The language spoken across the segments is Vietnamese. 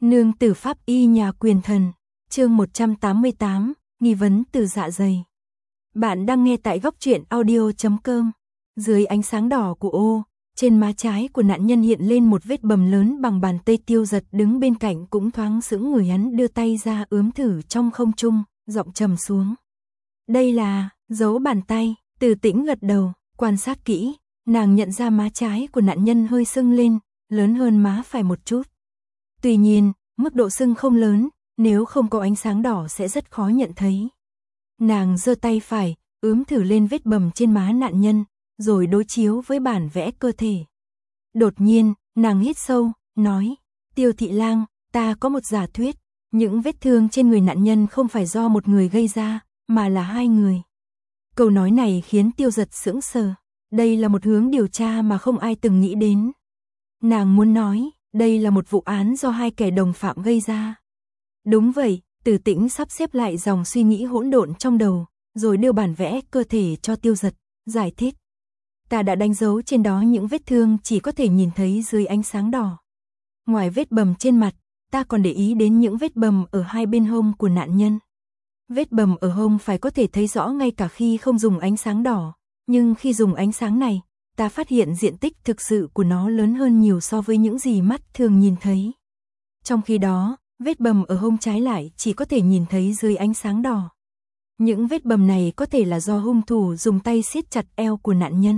Nương tử pháp y nhà quyền thần, chương 188, nghi vấn từ dạ dày. Bạn đang nghe tại góc truyện audio.com. Dưới ánh sáng đỏ của ô, trên má trái của nạn nhân hiện lên một vết bầm lớn bằng bàn tay. Tiêu Giật đứng bên cạnh cũng thoáng sững người, hắn đưa tay ra ướm thử trong không trung, giọng trầm xuống. Đây là dấu bàn tay. Từ Tĩnh gật đầu, quan sát kỹ, nàng nhận ra má trái của nạn nhân hơi sưng lên, lớn hơn má phải một chút. Tuy nhiên, mức độ sưng không lớn, nếu không có ánh sáng đỏ sẽ rất khó nhận thấy. Nàng giơ tay phải, ướm thử lên vết bầm trên má nạn nhân, rồi đối chiếu với bản vẽ cơ thể. Đột nhiên, nàng hít sâu, nói, Tiêu thị lang, ta có một giả thuyết, những vết thương trên người nạn nhân không phải do một người gây ra, mà là hai người. Câu nói này khiến Tiêu Giật sững sờ, đây là một hướng điều tra mà không ai từng nghĩ đến. Nàng muốn nói, đây là một vụ án do hai kẻ đồng phạm gây ra. Đúng vậy, Từ Tĩnh sắp xếp lại dòng suy nghĩ hỗn độn trong đầu, rồi đưa bản vẽ cơ thể cho Tiêu Giật, giải thích. Ta đã đánh dấu trên đó những vết thương chỉ có thể nhìn thấy dưới ánh sáng đỏ. Ngoài vết bầm trên mặt, ta còn để ý đến những vết bầm ở hai bên hông của nạn nhân. Vết bầm ở hông phải có thể thấy rõ ngay cả khi không dùng ánh sáng đỏ, nhưng khi dùng ánh sáng này, ta phát hiện diện tích thực sự của nó lớn hơn nhiều so với những gì mắt thường nhìn thấy. Trong khi đó, vết bầm ở hông trái lại chỉ có thể nhìn thấy dưới ánh sáng đỏ. Những vết bầm này có thể là do hung thủ dùng tay siết chặt eo của nạn nhân.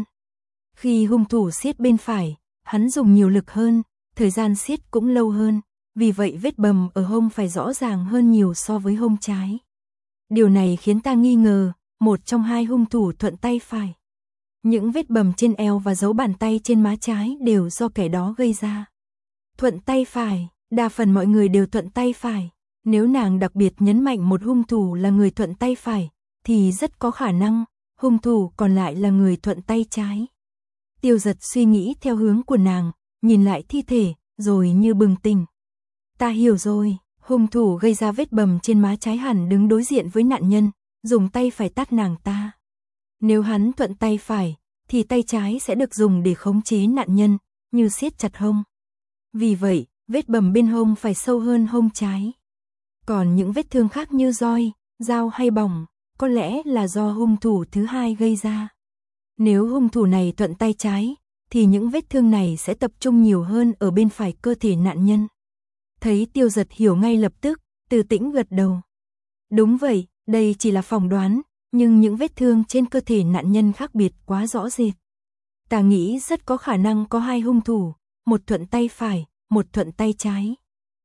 Khi hung thủ siết bên phải, hắn dùng nhiều lực hơn, thời gian siết cũng lâu hơn, vì vậy vết bầm ở hông phải rõ ràng hơn nhiều so với hông trái. Điều này khiến ta nghi ngờ, một trong hai hung thủ thuận tay phải. Những vết bầm trên eo và dấu bàn tay trên má trái đều do kẻ đó gây ra. Thuận tay phải, đa phần mọi người đều thuận tay phải. Nếu nàng đặc biệt nhấn mạnh một hung thủ là người thuận tay phải, thì rất có khả năng hung thủ còn lại là người thuận tay trái. Tiêu Giật suy nghĩ theo hướng của nàng, nhìn lại thi thể, rồi như bừng tỉnh. Ta hiểu rồi, hung thủ gây ra vết bầm trên má trái hẳn đứng đối diện với nạn nhân, dùng tay phải tát nàng ta. Nếu hắn thuận tay phải, thì tay trái sẽ được dùng để khống chế nạn nhân, như siết chặt hông. Vì vậy, vết bầm bên hông phải sâu hơn hông trái. Còn những vết thương khác như roi, dao hay bỏng, có lẽ là do hung thủ thứ hai gây ra. Nếu hung thủ này thuận tay trái, thì những vết thương này sẽ tập trung nhiều hơn ở bên phải cơ thể nạn nhân. Thấy Tiêu Giật hiểu ngay lập tức, Từ Tĩnh gật đầu. Đúng vậy, đây chỉ là phỏng đoán, nhưng những vết thương trên cơ thể nạn nhân khác biệt quá rõ rệt. Ta nghĩ rất có khả năng có hai hung thủ, một thuận tay phải, một thuận tay trái.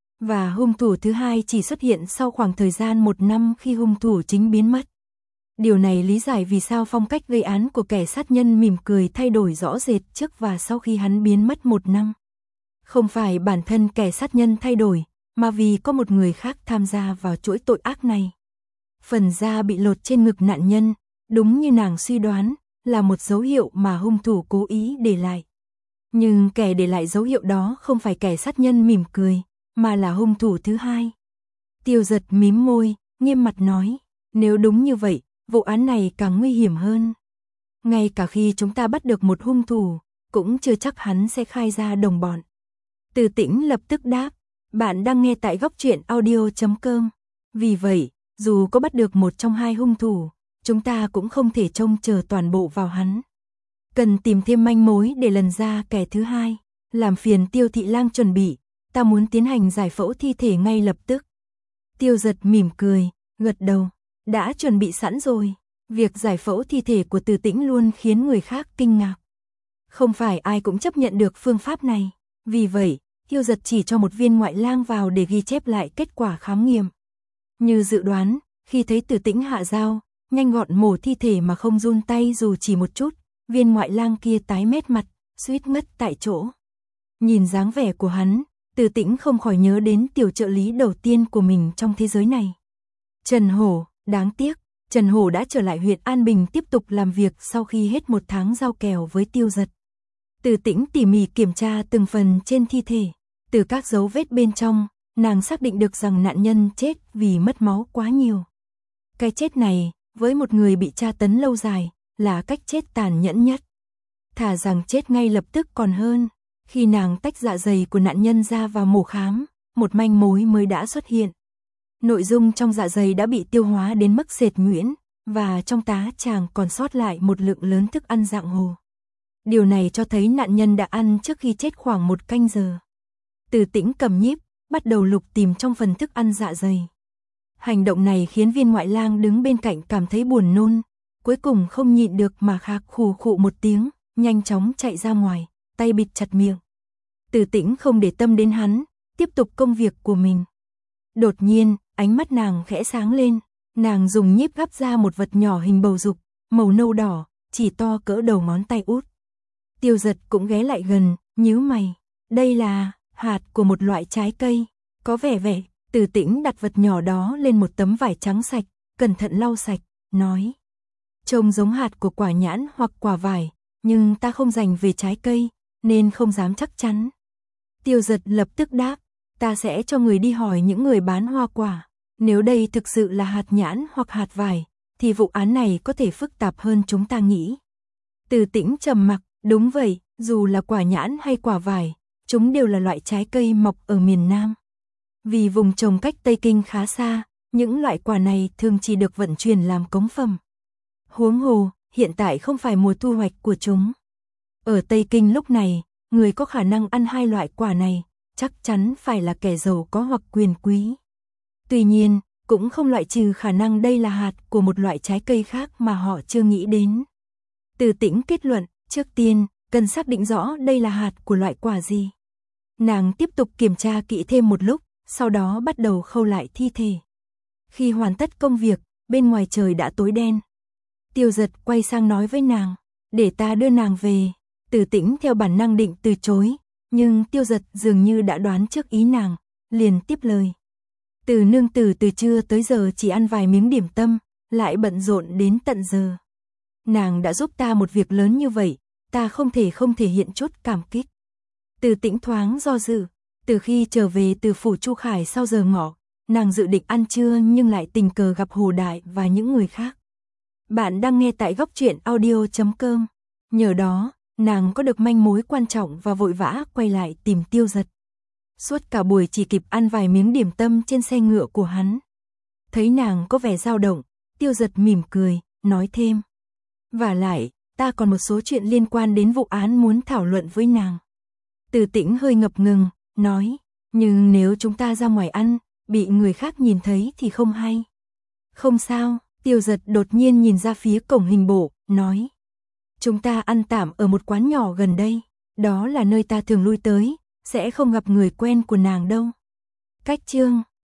Và hung thủ thứ hai chỉ xuất hiện sau khoảng thời gian 1 năm khi hung thủ chính biến mất. Điều này lý giải vì sao phong cách gây án của kẻ sát nhân mỉm cười thay đổi rõ rệt trước và sau khi hắn biến mất 1 năm. Không phải bản thân kẻ sát nhân thay đổi, mà vì có một người khác tham gia vào chuỗi tội ác này. Phần da bị lột trên ngực nạn nhân, đúng như nàng suy đoán, là một dấu hiệu mà hung thủ cố ý để lại. Nhưng kẻ để lại dấu hiệu đó không phải kẻ sát nhân mỉm cười, mà là hung thủ thứ hai. Tiêu Giật mím môi, nghiêm mặt nói, nếu đúng như vậy, vụ án này càng nguy hiểm hơn. Ngay cả khi chúng ta bắt được một hung thủ, cũng chưa chắc hắn sẽ khai ra đồng bọn. Từ Tĩnh lập tức đáp, bạn đang nghe tại góc truyện audio.com. Vì vậy, dù có bắt được một trong hai hung thủ, chúng ta cũng không thể trông chờ toàn bộ vào hắn. Cần tìm thêm manh mối để lần ra kẻ thứ hai. Làm phiền Tiêu thị lang chuẩn bị, ta muốn tiến hành giải phẫu thi thể ngay lập tức. Tiêu Giật mỉm cười, gật đầu, đã chuẩn bị sẵn rồi. Việc giải phẫu thi thể của Từ Tĩnh luôn khiến người khác kinh ngạc. Không phải ai cũng chấp nhận được phương pháp này. Vì vậy, Tiêu Giật chỉ cho một viên ngoại lang vào để ghi chép lại kết quả khám nghiệm. Như dự đoán, khi thấy Từ Tĩnh hạ dao, nhanh gọn mổ thi thể mà không run tay dù chỉ một chút, viên ngoại lang kia tái mét mặt, suýt ngất tại chỗ. Nhìn dáng vẻ của hắn, Từ Tĩnh không khỏi nhớ đến tiểu trợ lý đầu tiên của mình trong thế giới này. Trần Hổ, đáng tiếc, Trần Hổ đã trở lại huyện An Bình tiếp tục làm việc sau khi hết 1 tháng giao kèo với Tiêu Giật. Từ Tĩnh tỉ mỉ kiểm tra từng phần trên thi thể, từ các dấu vết bên trong, nàng xác định được rằng nạn nhân chết vì mất máu quá nhiều. Cái chết này, với một người bị tra tấn lâu dài, là cách chết tàn nhẫn nhất. Thà rằng chết ngay lập tức còn hơn. Khi nàng tách dạ dày của nạn nhân ra và mổ khám, một manh mối mới đã xuất hiện. Nội dung trong dạ dày đã bị tiêu hóa đến mức sệt nhuyễn, và trong tá tràng còn sót lại một lượng lớn thức ăn dạng hồ. Điều này cho thấy nạn nhân đã ăn trước khi chết khoảng 1 canh giờ. Từ Tĩnh cầm nhíp, bắt đầu lục tìm trong phần thức ăn dạ dày. Hành động này khiến Viên ngoại lang đứng bên cạnh cảm thấy buồn nôn, cuối cùng không nhịn được mà khạc khù khụ một tiếng, nhanh chóng chạy ra ngoài, tay bịt chặt miệng. Từ Tĩnh không để tâm đến hắn, tiếp tục công việc của mình. Đột nhiên, ánh mắt nàng khẽ sáng lên, nàng dùng nhíp gắp ra một vật nhỏ hình bầu dục, màu nâu đỏ, chỉ to cỡ đầu ngón tay út. Tiêu Dật cũng ghé lại gần, nhíu mày, đây là hạt của một loại trái cây, có vẻ. Từ Tĩnh đặt vật nhỏ đó lên một tấm vải trắng sạch, cẩn thận lau sạch, nói. Trông giống hạt của quả nhãn hoặc quả vải, nhưng ta không rành về trái cây, nên không dám chắc chắn. Tiêu Dật lập tức đáp, ta sẽ cho người đi hỏi những người bán hoa quả. Nếu đây thực sự là hạt nhãn hoặc hạt vải, thì vụ án này có thể phức tạp hơn chúng ta nghĩ. Từ Tĩnh trầm mặc, đúng vậy, dù là quả nhãn hay quả vải, chúng đều là loại trái cây mọc ở miền Nam. Vì vùng trồng cách Tây Kinh khá xa, những loại quả này thường chỉ được vận chuyển làm cống phẩm. Huống hồ, hiện tại không phải mùa thu hoạch của chúng. Ở Tây Kinh lúc này, người có khả năng ăn 2 loại quả này, chắc chắn phải là kẻ giàu có hoặc quyền quý. Tuy nhiên, cũng không loại trừ khả năng đây là hạt của một loại trái cây khác mà họ chưa nghĩ đến. Từ Tĩnh kết luận, trước tiên, cần xác định rõ đây là hạt của loại quả gì. Nàng tiếp tục kiểm tra kỹ thêm một lúc, sau đó bắt đầu khâu lại thi thể. Khi hoàn tất công việc, bên ngoài trời đã tối đen. Tiêu Dật quay sang nói với nàng, để ta đưa nàng về. Từ Tĩnh theo bản năng định từ chối, nhưng Tiêu Dật dường như đã đoán trước ý nàng, liền tiếp lời. Từ nương tử từ trưa tới giờ chỉ ăn vài miếng điểm tâm, lại bận rộn đến tận giờ. Nàng đã giúp ta một việc lớn như vậy, ta không thể hiện chút cảm kích. Từ Tĩnh thoáng do dự, từ khi trở về từ phủ Chu Khải sau giờ ngọ, nàng dự định ăn trưa nhưng lại tình cờ gặp Hồ Đại và những người khác. Bạn đang nghe tại Góc Truyện Audio.com. Nhờ đó, nàng có được manh mối quan trọng và vội vã quay lại tìm Tiêu Dật. Suốt cả buổi chỉ kịp ăn vài miếng điểm tâm trên xe ngựa của hắn. Thấy nàng có vẻ dao động, Tiêu Dật mỉm cười, nói thêm. Vả lại, ta còn một số chuyện liên quan đến vụ án muốn thảo luận với nàng. Từ Tĩnh hơi ngập ngừng, nói, nhưng nếu chúng ta ra ngoài ăn, bị người khác nhìn thấy thì không hay. Không sao, Tiêu Dật đột nhiên nhìn ra phía cổng hình bộ, nói. Chúng ta ăn tạm ở một quán nhỏ gần đây, đó là nơi ta thường lui tới, sẽ không gặp người quen của nàng đâu. Cách chương